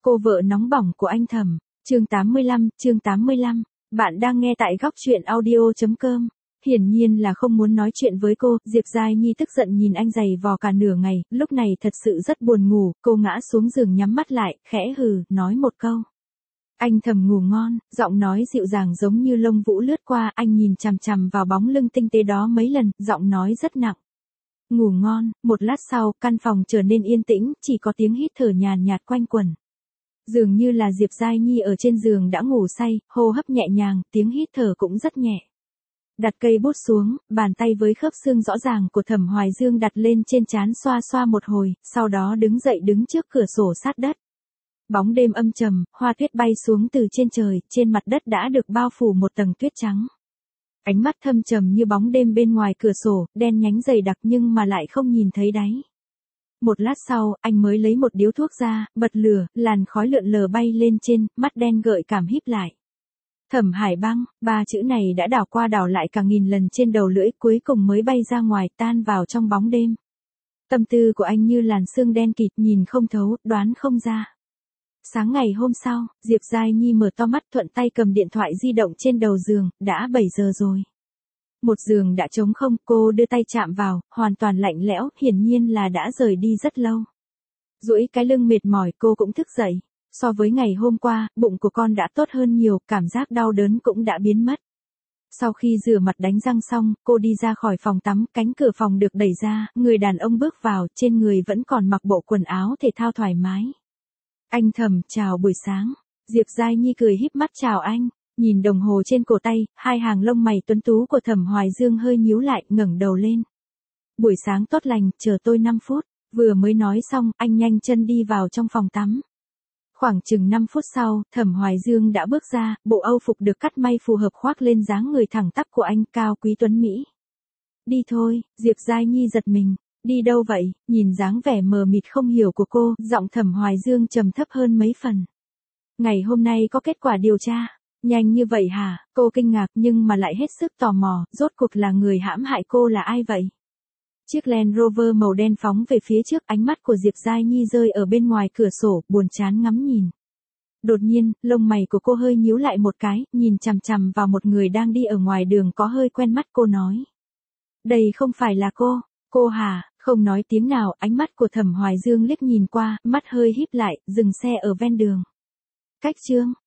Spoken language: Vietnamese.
Cô vợ nóng bỏng của anh Thẩm. Chương 85. Bạn đang nghe tại góc truyện audio.com. Hiển nhiên là không muốn nói chuyện với cô, Diệp Giai Nhi tức giận nhìn anh giày vò cả nửa ngày, lúc này thật sự rất buồn ngủ, cô ngã xuống giường nhắm mắt lại, khẽ hừ, nói một câu. Anh Thẩm ngủ ngon, giọng nói dịu dàng giống như lông vũ lướt qua, anh nhìn chằm chằm vào bóng lưng tinh tế đó mấy lần, giọng nói rất nặng. Ngủ ngon, một lát sau, căn phòng trở nên yên tĩnh, chỉ có tiếng hít thở nhàn nhạt quanh quẩn. Dường như là Diệp Giai Nhi ở trên giường đã ngủ say, hô hấp nhẹ nhàng, tiếng hít thở cũng rất nhẹ. Đặt cây bút xuống, bàn tay với khớp xương rõ ràng của Thẩm Hoài Dương đặt lên trên trán xoa xoa một hồi, sau đó đứng dậy đứng trước cửa sổ sát đất. Bóng đêm âm trầm, hoa tuyết bay xuống từ trên trời, trên mặt đất đã được bao phủ một tầng tuyết trắng. Ánh mắt thâm trầm như bóng đêm bên ngoài cửa sổ, đen nhánh dày đặc nhưng mà lại không nhìn thấy đáy. Một lát sau, anh mới lấy một điếu thuốc ra, bật lửa, làn khói lượn lờ bay lên trên, mắt đen gợi cảm híp lại. Thẩm Hải Băng, ba chữ này đã đảo qua đảo lại cả nghìn lần trên đầu lưỡi, cuối cùng mới bay ra ngoài, tan vào trong bóng đêm. Tâm tư của anh như làn sương đen kịt, nhìn không thấu, đoán không ra. Sáng ngày hôm sau, Diệp Giai Nhi mở to mắt, thuận tay cầm điện thoại di động trên đầu giường, đã 7 giờ rồi. Một giường đã trống không, cô đưa tay chạm vào, hoàn toàn lạnh lẽo, hiển nhiên là đã rời đi rất lâu. Duỗi cái lưng mệt mỏi, cô cũng thức dậy. So với ngày hôm qua, bụng của con đã tốt hơn nhiều, cảm giác đau đớn cũng đã biến mất. Sau khi rửa mặt đánh răng xong, cô đi ra khỏi phòng tắm, cánh cửa phòng được đẩy ra, người đàn ông bước vào, trên người vẫn còn mặc bộ quần áo thể thao thoải mái. Anh Thẩm, chào buổi sáng. Diệp Giai Nhi cười híp mắt chào anh, nhìn đồng hồ trên cổ tay, hai hàng lông mày tuấn tú của Thẩm Hoài Dương hơi nhíu lại, ngẩng đầu lên. Buổi sáng tốt lành, chờ tôi 5 phút, vừa mới nói xong, anh nhanh chân đi vào trong phòng tắm. Khoảng chừng 5 phút sau, Thẩm Hoài Dương đã bước ra, bộ âu phục được cắt may phù hợp khoác lên dáng người thẳng tắp của anh, cao quý tuấn Mỹ. Đi thôi, Diệp Giai Nhi giật mình. Đi đâu vậy? Nhìn dáng vẻ mờ mịt không hiểu của cô, giọng Thẩm Hoài Dương trầm thấp hơn mấy phần. Ngày hôm nay có kết quả điều tra. Nhanh như vậy hả? Cô kinh ngạc nhưng mà lại hết sức tò mò, rốt cuộc là người hãm hại cô là ai vậy? Chiếc Land Rover màu đen phóng về phía trước, ánh mắt của Diệp Giai Nhi rơi ở bên ngoài cửa sổ, buồn chán ngắm nhìn. Đột nhiên, lông mày của cô hơi nhíu lại một cái, nhìn chằm chằm vào một người đang đi ở ngoài đường có hơi quen mắt, cô nói. Đây không phải là cô hả? Không nói tiếng nào, ánh mắt của Thẩm Hoài Dương liếc nhìn qua, mắt hơi híp lại, dừng xe ở ven đường. Cách chương